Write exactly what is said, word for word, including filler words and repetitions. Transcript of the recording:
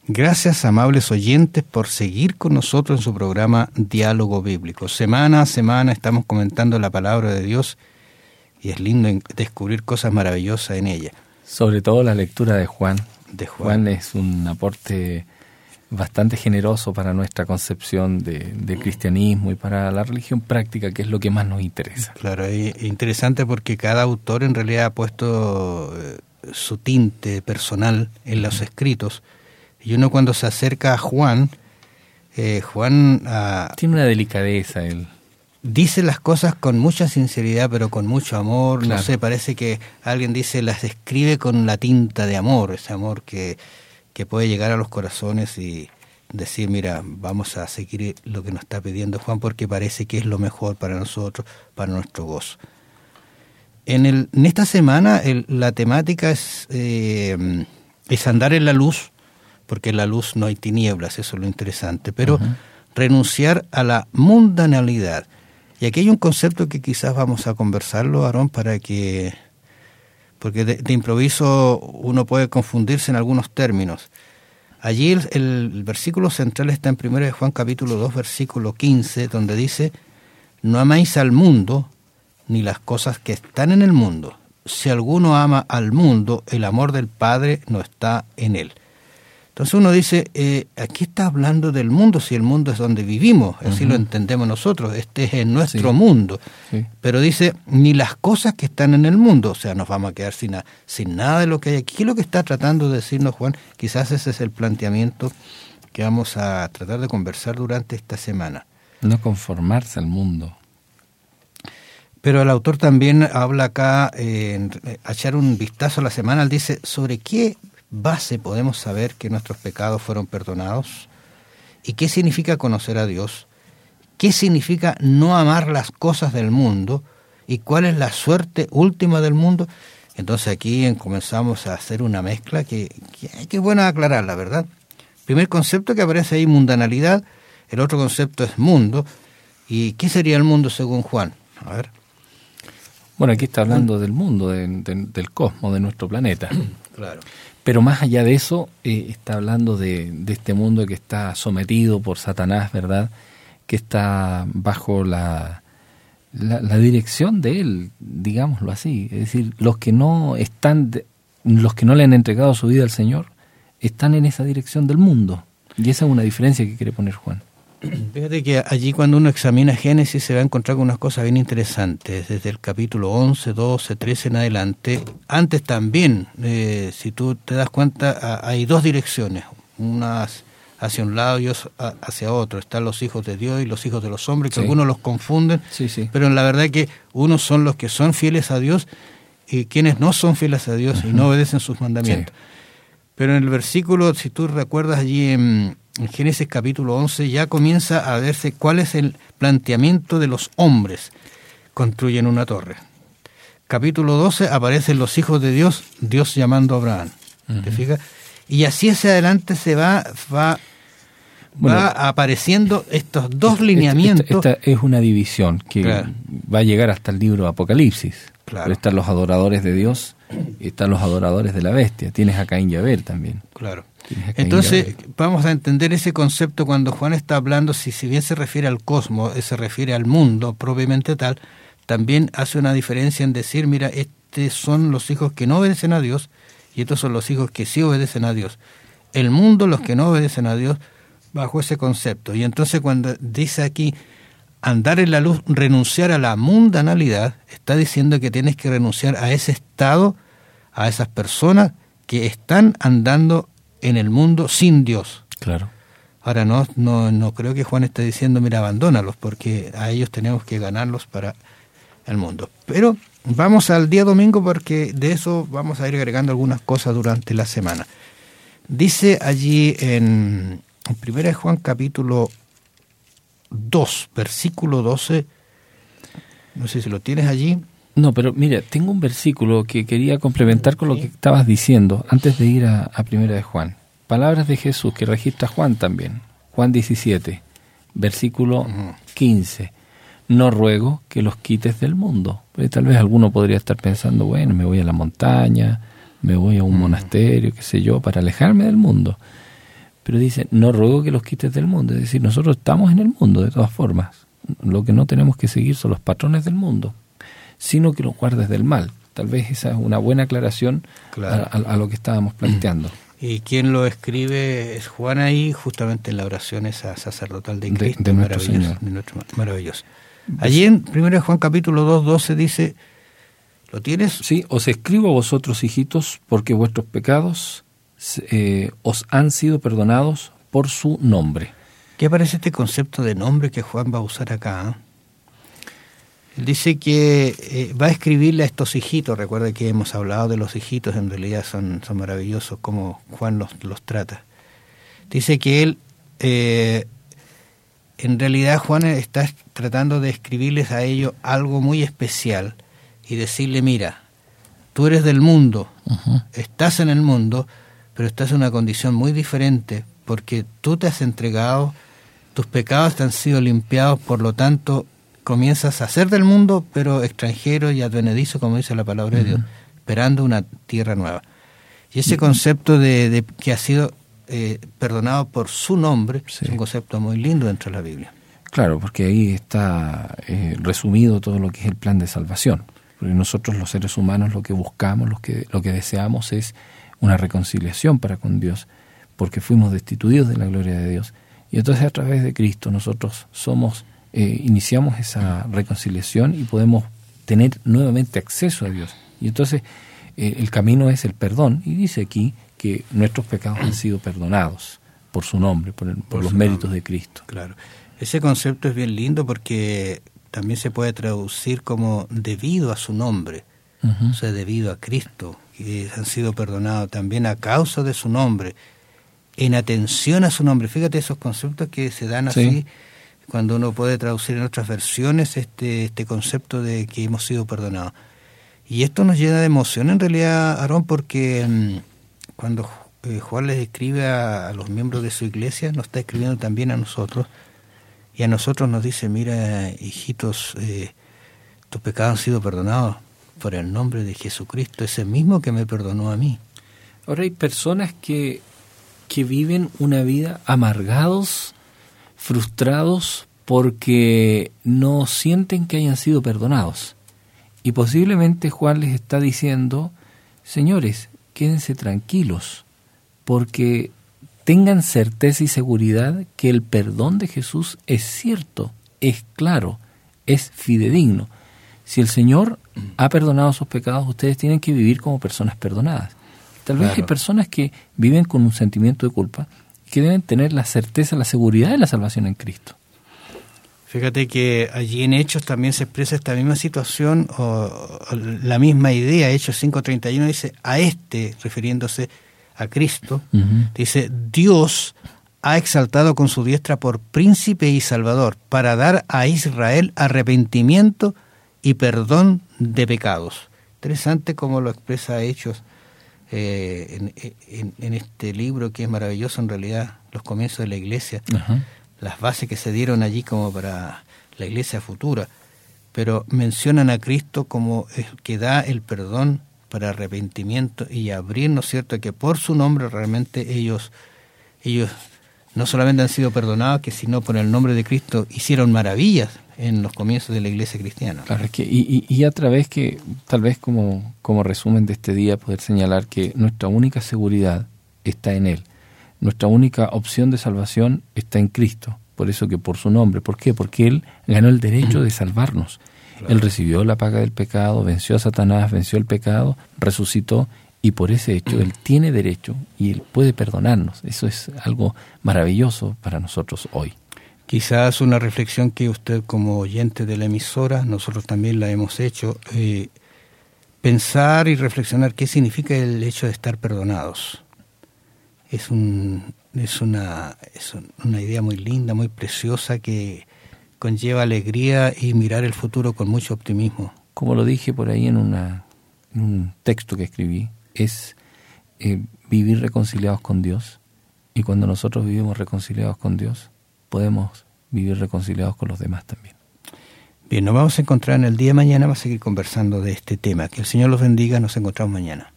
Gracias, amables oyentes, por seguir con nosotros en su programa Diálogo Bíblico. Semana a semana estamos comentando la palabra de Dios y es lindo descubrir cosas maravillosas en ella. Sobre todo la lectura de Juan. De Juan. Juan es un aporte bastante generoso para nuestra concepción de, de cristianismo y para la religión práctica, que es lo que más nos interesa. Claro, es interesante porque cada autor en realidad ha puesto eh, su tinte personal en los escritos. Y uno cuando se acerca a Juan, eh, Juan... Uh, tiene una delicadeza él. Dice las cosas con mucha sinceridad, pero con mucho amor. Claro. No sé, parece que alguien dice, las describe con la tinta de amor, ese amor que, que puede llegar a los corazones y decir, mira, vamos a seguir lo que nos está pidiendo Juan porque parece que es lo mejor para nosotros, para nuestro gozo. En, el, en esta semana el, la temática es, eh, es andar en la luz, porque en la luz no hay tinieblas, eso es lo interesante, pero uh-huh. renunciar a la mundanalidad. Y aquí hay un concepto que quizás vamos a conversarlo, Aarón, para que, porque de, de improviso uno puede confundirse en algunos términos. Allí el, el versículo central está en primera de Juan capítulo dos, versículo quince, donde dice, no améis al mundo, ni las cosas que están en el mundo. Si alguno ama al mundo, el amor del Padre no está en él. Entonces uno dice, eh, aquí está hablando del mundo, si el mundo es donde vivimos, así uh-huh. lo entendemos nosotros, este es en nuestro sí. mundo. Sí. Pero dice, ni las cosas que están en el mundo, o sea, nos vamos a quedar sin, a, sin nada de lo que hay aquí. ¿Qué es lo que está tratando de decirnos Juan? Quizás ese es el planteamiento que vamos a tratar de conversar durante esta semana. No conformarse al mundo. Pero el autor también habla acá, eh, a echar un vistazo a la semana, él dice, ¿sobre qué base podemos saber que nuestros pecados fueron perdonados? ¿Y qué significa conocer a Dios? ¿Qué significa no amar las cosas del mundo? ¿Y cuál es la suerte última del mundo? Entonces aquí comenzamos a hacer una mezcla que, que, que es bueno aclararla, ¿verdad? Primer concepto que aparece ahí, mundanalidad. El otro concepto es mundo. ¿Y qué sería el mundo según Juan? A ver. Bueno, aquí está hablando del mundo, de, de, del cosmos, de nuestro planeta. Claro. Pero más allá de eso, eh, está hablando de, de este mundo que está sometido por Satanás, ¿verdad? Que está bajo la, la, la dirección de él, digámoslo así. Es decir, los que no están, de, los que no le han entregado su vida al Señor, están en esa dirección del mundo. Y esa es una diferencia que quiere poner Juan. Fíjate que allí cuando uno examina Génesis se va a encontrar con unas cosas bien interesantes, desde el capítulo once, doce, trece en adelante. Antes también, eh, si tú te das cuenta, hay dos direcciones, unas hacia un lado y hacia otro. Están los hijos de Dios y los hijos de los hombres, que sí. algunos los confunden, sí, sí. pero en la verdad que unos son los que son fieles a Dios y quienes no son fieles a Dios uh-huh. y no obedecen sus mandamientos. Sí. Pero en el versículo, si tú recuerdas allí en... En Génesis capítulo once ya comienza a verse cuál es el planteamiento de los hombres. Construyen una torre. Capítulo doce aparecen los hijos de Dios, Dios llamando a Abraham. Uh-huh. ¿Te fijas? Y así hacia adelante se va, va, bueno, va apareciendo estos dos esta, lineamientos. Esta, esta es una división que claro. va a llegar hasta el libro Apocalipsis. Claro. Están los adoradores de Dios y están los adoradores de la bestia. Tienes a Caín y Abel también. Claro. Entonces vamos a entender ese concepto cuando Juan está hablando, si, si bien se refiere al cosmos, se refiere al mundo propiamente tal, también hace una diferencia en decir, mira, estos son los hijos que no obedecen a Dios y estos son los hijos que sí obedecen a Dios. El mundo, los que no obedecen a Dios, bajo ese concepto. Y entonces cuando dice aquí, andar en la luz, renunciar a la mundanalidad, está diciendo que tienes que renunciar a ese estado, a esas personas que están andando en el mundo sin Dios. Claro. Ahora no, no, no creo que Juan esté diciendo, mira, abandónalos, porque a ellos tenemos que ganarlos para el mundo. Pero vamos al día domingo porque de eso vamos a ir agregando algunas cosas durante la semana. Dice allí en, en primera de Juan capítulo dos, versículo doce, no sé si lo tienes allí. No, pero mira, tengo un versículo que quería complementar con lo que estabas diciendo antes de ir a, a Primera de Juan. Palabras de Jesús que registra Juan también. Juan diecisiete, versículo quince. No ruego que los quites del mundo. Porque tal vez alguno podría estar pensando, bueno, me voy a la montaña, me voy a un monasterio, qué sé yo, para alejarme del mundo. pero dice, no ruego que los quites del mundo. Es decir, nosotros estamos en el mundo de todas formas. Lo que no tenemos que seguir son los patrones del mundo, sino que los guardes del mal. Tal vez esa es una buena aclaración claro. a, a, a lo que estábamos planteando. Y quien lo escribe es Juan ahí, justamente en la oración esa sacerdotal de Cristo, de, de nuestro Señor. De nuestro, maravilloso. Allí en primero Juan capítulo dos, doce dice, ¿lo tienes? Sí, os escribo a vosotros, hijitos, porque vuestros pecados eh, os han sido perdonados por su nombre. ¿Qué parece este concepto de nombre que Juan va a usar acá? ¿eh? Él dice que eh, va a escribirle a estos hijitos. Recuerda que hemos hablado de los hijitos, en realidad son, son maravillosos como Juan los, los trata. Dice que él, eh, en realidad Juan está tratando de escribirles a ellos algo muy especial y decirle, mira, tú eres del mundo, uh-huh. estás en el mundo, pero estás en una condición muy diferente porque tú te has entregado, tus pecados te han sido limpiados, por lo tanto comienzas a ser del mundo, pero extranjero y advenedizo, como dice la palabra uh-huh. de Dios, esperando una tierra nueva. Y ese uh-huh. concepto de, de que ha sido eh, perdonado por su nombre, sí. es un concepto muy lindo dentro de la Biblia. Claro, porque ahí está eh, resumido todo lo que es el plan de salvación. Porque nosotros los seres humanos lo que buscamos, lo que, lo que deseamos es una reconciliación para con Dios, porque fuimos destituidos de la gloria de Dios. Y entonces a través de Cristo nosotros somos Eh, iniciamos esa reconciliación y podemos tener nuevamente acceso a Dios. Y entonces eh, el camino es el perdón. Y dice aquí que nuestros pecados han sido perdonados por su nombre, por, el, por, por los méritos nombre. de Cristo. Claro. Ese concepto es bien lindo porque también se puede traducir como debido a su nombre. Uh-huh. O sea, debido a Cristo, que han sido perdonados también a causa de su nombre, en atención a su nombre. Fíjate esos conceptos que se dan así. Sí. Cuando uno puede traducir en otras versiones este este concepto de que hemos sido perdonados. Y esto nos llena de emoción en realidad, Aarón, porque mmm, cuando eh, Juan les escribe a, a los miembros de su iglesia, nos está escribiendo también a nosotros, y a nosotros nos dice, mira, hijitos, eh, tus pecados han sido perdonados por el nombre de Jesucristo, ese mismo que me perdonó a mí. Ahora hay personas que, que viven una vida amargados, frustrados porque no sienten que hayan sido perdonados. Y posiblemente Juan les está diciendo, señores, quédense tranquilos, porque tengan certeza y seguridad que el perdón de Jesús es cierto, es claro, es fidedigno. Si el Señor ha perdonado sus pecados, ustedes tienen que vivir como personas perdonadas. Tal vez claro. hay personas que viven con un sentimiento de culpa, que deben tener la certeza, la seguridad de la salvación en Cristo. Fíjate que allí en Hechos también se expresa esta misma situación, o, o la misma idea. Hechos cinco treinta y uno dice, a este, refiriéndose a Cristo, uh-huh. dice, Dios ha exaltado con su diestra por príncipe y salvador, para dar a Israel arrepentimiento y perdón de pecados. Interesante cómo lo expresa Hechos. Eh, en, en, en este libro que es maravilloso en realidad, los comienzos de la iglesia, uh-huh. las bases que se dieron allí como para la iglesia futura, pero mencionan a Cristo como el que da el perdón para arrepentimiento y abrir, ¿no es cierto?, que por su nombre realmente ellos ellos no solamente han sido perdonados, que sino por el nombre de Cristo hicieron maravillas en los comienzos de la iglesia cristiana. Claro, es que, y, y, y a través que, tal vez como, como resumen de este día, poder señalar que nuestra única seguridad está en Él. Nuestra única opción de salvación está en Cristo. Por eso que por su nombre. ¿Por qué? Porque Él ganó el derecho de salvarnos. Claro. Él recibió la paga del pecado, venció a Satanás, venció el pecado, resucitó, y por ese hecho Él tiene derecho y Él puede perdonarnos. Eso es algo maravilloso para nosotros hoy. Quizás una reflexión que usted como oyente de la emisora, nosotros también la hemos hecho, eh, pensar y reflexionar qué significa el hecho de estar perdonados. Es un es una es una idea muy linda, muy preciosa, que conlleva alegría y mirar el futuro con mucho optimismo. Como lo dije por ahí en, una, en un texto que escribí, es eh, vivir reconciliados con Dios, y cuando nosotros vivimos reconciliados con Dios, podemos vivir reconciliados con los demás también. Bien, nos vamos a encontrar en el día de mañana, vamos a seguir conversando de este tema. Que el Señor los bendiga, nos encontramos mañana.